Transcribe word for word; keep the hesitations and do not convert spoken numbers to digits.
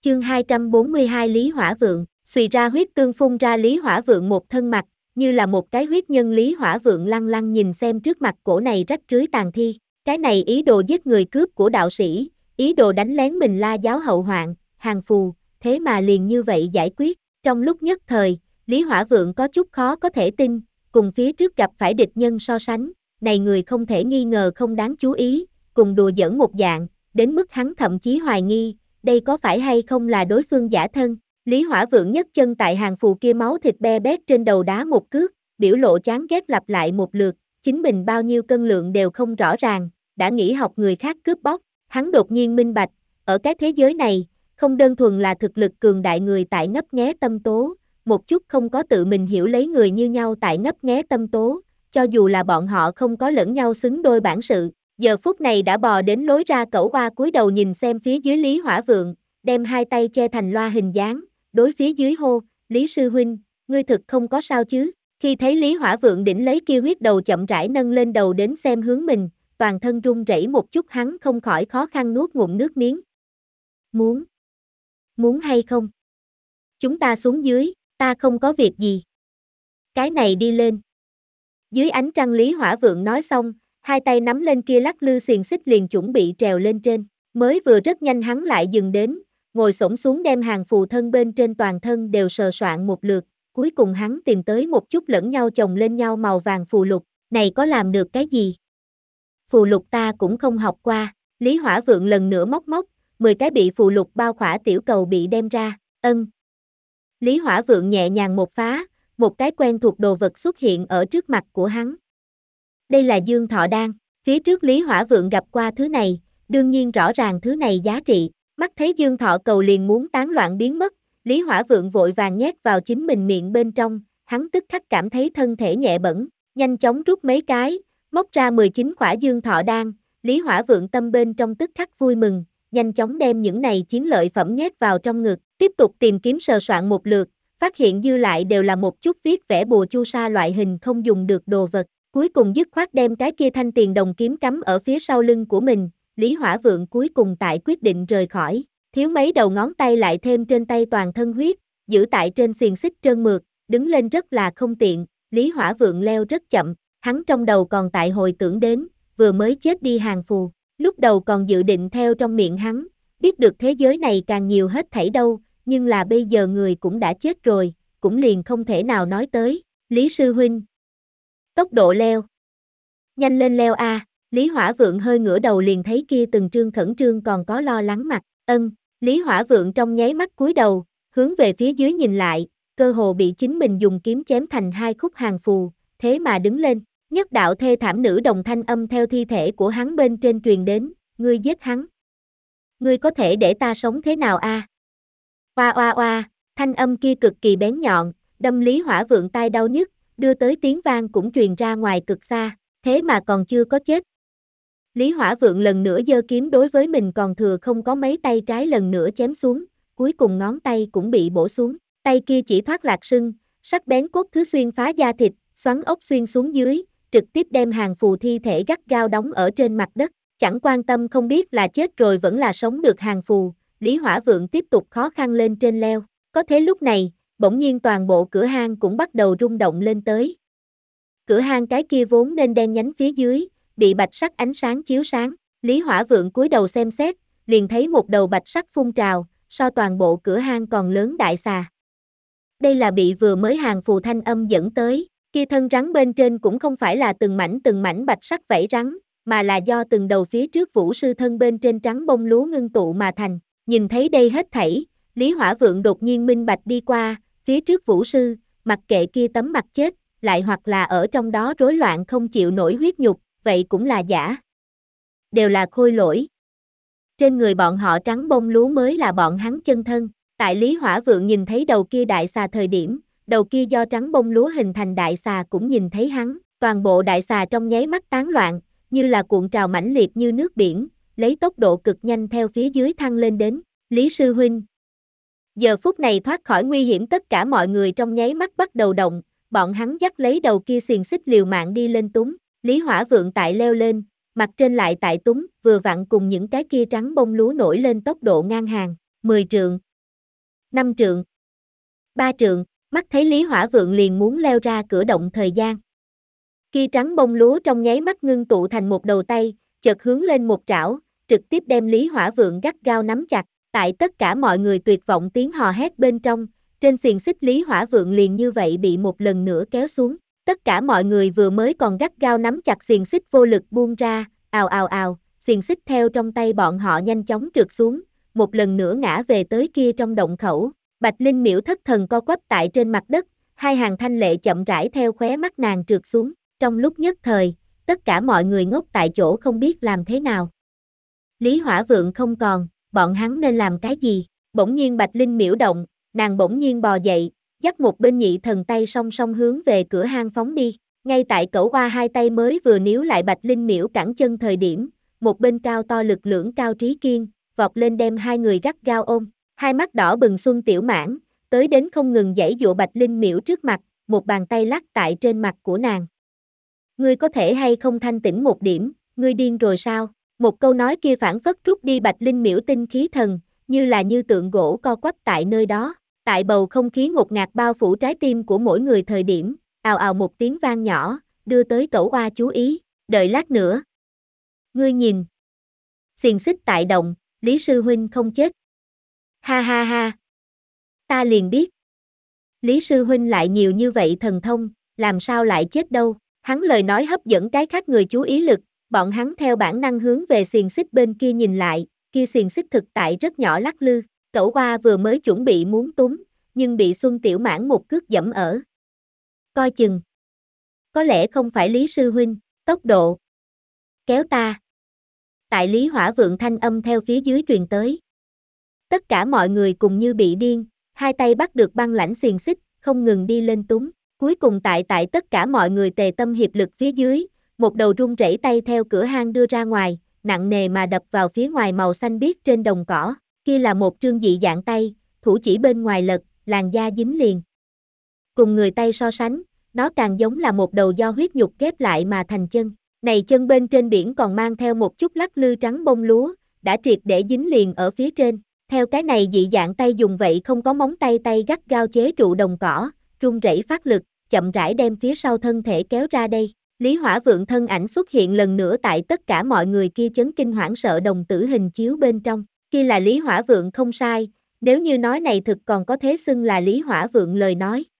Chương hai trăm bốn mươi hai Lý Hỏa Vượng, xùy ra huyết tương phun ra Lý Hỏa Vượng một thân mặt, như là một cái huyết nhân. Lý Hỏa Vượng lăng lăng nhìn xem trước mặt cổ này rách rưới tàn thi, cái này ý đồ giết người cướp của đạo sĩ, ý đồ đánh lén mình La giáo hậu hoạn, hàng phù, thế mà liền như vậy giải quyết. Trong lúc nhất thời, Lý Hỏa Vượng có chút khó có thể tin, cùng phía trước gặp phải địch nhân so sánh, này người không thể nghi ngờ không đáng chú ý, cùng đùa giỡn một dạng, đến mức hắn thậm chí hoài nghi, đây có phải hay không là đối phương giả thân. Lý Hỏa Vượng nhấc chân tại hàng phù kia máu thịt be bét trên đầu đá một cước, biểu lộ chán ghét lặp lại một lượt, chính mình bao nhiêu cân lượng đều không rõ ràng, đã nghĩ học người khác cướp bóc. Hắn đột nhiên minh bạch, ở cái thế giới này, không đơn thuần là thực lực cường đại người tại ngấp nghé tâm tố, một chút không có tự mình hiểu lấy người như nhau tại ngấp nghé tâm tố, cho dù là bọn họ không có lẫn nhau xứng đôi bản sự. Giờ phút này đã bò đến lối ra cẩu oa cúi đầu nhìn xem phía dưới Lý Hỏa Vượng, đem hai tay che thành loa hình dáng, đối phía dưới hô, Lý sư huynh, ngươi thực không có sao chứ? Khi thấy Lý Hỏa Vượng đỉnh lấy kia huyết đầu chậm rãi nâng lên đầu đến xem hướng mình, toàn thân run rẩy một chút, hắn không khỏi khó khăn nuốt ngụm nước miếng. Muốn? Muốn hay không? Chúng ta xuống dưới, ta không có việc gì. Cái này đi lên. Dưới ánh trăng Lý Hỏa Vượng nói xong, hai tay nắm lên kia lắc lư xiềng xích liền chuẩn bị trèo lên trên, mới vừa rất nhanh hắn lại dừng đến, ngồi xổm xuống đem hàng phù thân bên trên toàn thân đều sờ soạn một lượt, cuối cùng hắn tìm tới một chút lẫn nhau chồng lên nhau màu vàng phù lục, này có làm được cái gì? Phù lục ta cũng không học qua. Lý Hỏa Vượng lần nữa móc móc, mười cái bị phù lục bao khỏa tiểu cầu bị đem ra, ân. Lý Hỏa Vượng nhẹ nhàng một phá, một cái quen thuộc đồ vật xuất hiện ở trước mặt của hắn. Đây là Dương Thọ Đan, phía trước Lý Hỏa Vượng gặp qua thứ này, đương nhiên rõ ràng thứ này giá trị, mắt thấy Dương Thọ cầu liền muốn tán loạn biến mất, Lý Hỏa Vượng vội vàng nhét vào chính mình miệng bên trong, hắn tức khắc cảm thấy thân thể nhẹ bẫng, nhanh chóng rút mấy cái, móc ra mười chín khỏa Dương Thọ Đan, Lý Hỏa Vượng tâm bên trong tức khắc vui mừng, nhanh chóng đem những này chiến lợi phẩm nhét vào trong ngực, tiếp tục tìm kiếm sờ soạn một lượt, phát hiện dư lại đều là một chút viết vẽ bùa chu sa loại hình không dùng được đồ vật. Cuối cùng dứt khoát đem cái kia thanh tiền đồng kiếm cắm ở phía sau lưng của mình, Lý Hỏa Vượng cuối cùng tại quyết định rời khỏi, thiếu mấy đầu ngón tay lại thêm trên tay toàn thân huyết, giữ tại trên xiềng xích trơn mượt, đứng lên rất là không tiện, Lý Hỏa Vượng leo rất chậm, hắn trong đầu còn tại hồi tưởng đến, vừa mới chết đi hàng phù, lúc đầu còn dự định theo trong miệng hắn, biết được thế giới này càng nhiều hết thảy đâu, nhưng là bây giờ người cũng đã chết rồi, cũng liền không thể nào nói tới, Lý sư huynh. Tốc độ leo. Nhanh lên leo a. À. Lý Hỏa Vượng hơi ngửa đầu liền thấy kia từng trương khẩn trương còn có lo lắng mặt, ân, Lý Hỏa Vượng trong nháy mắt cúi đầu, hướng về phía dưới nhìn lại, cơ hồ bị chính mình dùng kiếm chém thành hai khúc hàng phù, thế mà đứng lên, nhất đạo thê thảm nữ đồng thanh âm theo thi thể của hắn bên trên truyền đến, ngươi giết hắn. Ngươi có thể để ta sống thế nào a? À? Oa oa oa, thanh âm kia cực kỳ bén nhọn, đâm Lý Hỏa Vượng tai đau nhức, đưa tới tiếng vang cũng truyền ra ngoài cực xa, thế mà còn chưa có chết. Lý Hỏa Vượng lần nữa giơ kiếm đối với mình còn thừa không có mấy tay trái lần nữa chém xuống, cuối cùng ngón tay cũng bị bổ xuống, tay kia chỉ thoát lạc sưng, sắc bén cốt thứ xuyên phá da thịt, xoắn ốc xuyên xuống dưới, trực tiếp đem hàng phù thi thể gắt gao đóng ở trên mặt đất, chẳng quan tâm không biết là chết rồi vẫn là sống được hàng phù, Lý Hỏa Vượng tiếp tục khó khăn lên trên leo, có thế lúc này, bỗng nhiên toàn bộ cửa hang cũng bắt đầu rung động lên tới. Cửa hang cái kia vốn nên đen nhánh phía dưới, bị bạch sắc ánh sáng chiếu sáng, Lý Hỏa Vượng cúi đầu xem xét, liền thấy một đầu bạch sắc phun trào, so toàn bộ cửa hang còn lớn đại xà. Đây là bị vừa mới hàng phù thanh âm dẫn tới, kia thân rắn bên trên cũng không phải là từng mảnh từng mảnh bạch sắc vảy rắn, mà là do từng đầu phía trước vũ sư thân bên trên trắng bông lúa ngưng tụ mà thành, nhìn thấy đây hết thảy, Lý Hỏa Vượng đột nhiên minh bạch đi qua, phía trước vũ sư, mặc kệ kia tấm mặt chết, lại hoặc là ở trong đó rối loạn không chịu nổi huyết nhục, vậy cũng là giả. Đều là khôi lỗi. Trên người bọn họ trắng bông lúa mới là bọn hắn chân thân, tại Lý Hỏa Vượng nhìn thấy đầu kia đại xà thời điểm, đầu kia do trắng bông lúa hình thành đại xà cũng nhìn thấy hắn, toàn bộ đại xà trong nháy mắt tán loạn, như là cuộn trào mãnh liệt như nước biển, lấy tốc độ cực nhanh theo phía dưới thăng lên đến, Lý sư huynh. Giờ phút này thoát khỏi nguy hiểm tất cả mọi người trong nháy mắt bắt đầu động, bọn hắn dắt lấy đầu kia xiềng xích liều mạng đi lên túng, Lý Hỏa Vượng tại leo lên, mặt trên lại tại túng, vừa vặn cùng những cái kia trắng bông lúa nổi lên tốc độ ngang hàng, mười trượng, năm trượng, ba trượng, mắt thấy Lý Hỏa Vượng liền muốn leo ra cửa động thời gian. Kia trắng bông lúa trong nháy mắt ngưng tụ thành một đầu tay, chợt hướng lên một trảo, trực tiếp đem Lý Hỏa Vượng gắt gao nắm chặt, tại tất cả mọi người tuyệt vọng tiếng hò hét bên trong, trên xiềng xích Lý Hỏa Vượng liền như vậy bị một lần nữa kéo xuống. Tất cả mọi người vừa mới còn gắt gao nắm chặt xiềng xích vô lực buông ra, ào ào ào, xiềng xích theo trong tay bọn họ nhanh chóng trượt xuống, một lần nữa ngã về tới kia trong động khẩu. Bạch Linh Miễu thất thần co quắp tại trên mặt đất, hai hàng thanh lệ chậm rãi theo khóe mắt nàng trượt xuống. Trong lúc nhất thời, tất cả mọi người ngốc tại chỗ không biết làm thế nào. Lý Hỏa Vượng không còn, bọn hắn nên làm cái gì? Bỗng nhiên Bạch Linh Miễu động, nàng bỗng nhiên bò dậy, dắt một bên nhị thần tay song song hướng về cửa hang phóng đi. Ngay tại Cẩu Oa hai tay mới vừa níu lại Bạch Linh Miễu cẳng chân thời điểm, một bên cao to lực lưỡng Cao Trí Kiên, vọt lên đem hai người gắt gao ôm. Hai mắt đỏ bừng Xuân Tiểu Mãn, tới đến không ngừng giãy giụa Bạch Linh Miễu trước mặt, một bàn tay lắc tại trên mặt của nàng. Ngươi có thể hay không thanh tĩnh một điểm, ngươi điên rồi sao? Một câu nói kia phản phất rút đi Bạch Linh Miễu tinh khí thần, như là như tượng gỗ co quắp tại nơi đó. Tại bầu không khí ngột ngạt bao phủ trái tim của mỗi người thời điểm, ào ào một tiếng vang nhỏ, đưa tới Cẩu Oa chú ý, đợi lát nữa. Ngươi nhìn. Xiềng xích tại động, Lý Sư Huynh không chết. Ha ha ha. Ta liền biết. Lý Sư Huynh lại nhiều như vậy thần thông, làm sao lại chết đâu. Hắn lời nói hấp dẫn cái khác người chú ý lực, bọn hắn theo bản năng hướng về xiềng xích bên kia nhìn lại, kia xiềng xích thực tại rất nhỏ lắc lư. Cẩu Oa vừa mới chuẩn bị muốn túm, nhưng bị Xuân Tiểu Mãn một cước dẫm ở. Coi chừng. Có lẽ không phải Lý Sư Huynh, tốc độ. Kéo ta. Tại Lý Hỏa Vượng thanh âm theo phía dưới truyền tới. Tất cả mọi người cùng như bị điên, hai tay bắt được băng lãnh xiềng xích, không ngừng đi lên túm. Cuối cùng tại tại tất cả mọi người tề tâm hiệp lực phía dưới, một đầu run rẩy tay theo cửa hang đưa ra ngoài, nặng nề mà đập vào phía ngoài màu xanh biếc trên đồng cỏ. Kia là một trương dị dạng tay, thủ chỉ bên ngoài lật, làn da dính liền. Cùng người tay so sánh, nó càng giống là một đầu do huyết nhục ghép lại mà thành chân. Này chân bên trên biển còn mang theo một chút lắc lư trắng bông lúa, đã triệt để dính liền ở phía trên. Theo cái này dị dạng tay dùng vậy không có móng tay tay gắt gao chế trụ đồng cỏ, run rẩy phát lực, chậm rãi đem phía sau thân thể kéo ra đây. Lý Hỏa Vượng thân ảnh xuất hiện lần nữa tại tất cả mọi người kia chấn kinh hoảng sợ đồng tử hình chiếu bên trong. Kia là Lý Hỏa Vượng không sai, nếu như nói này thực còn có thế xưng là Lý Hỏa Vượng lời nói,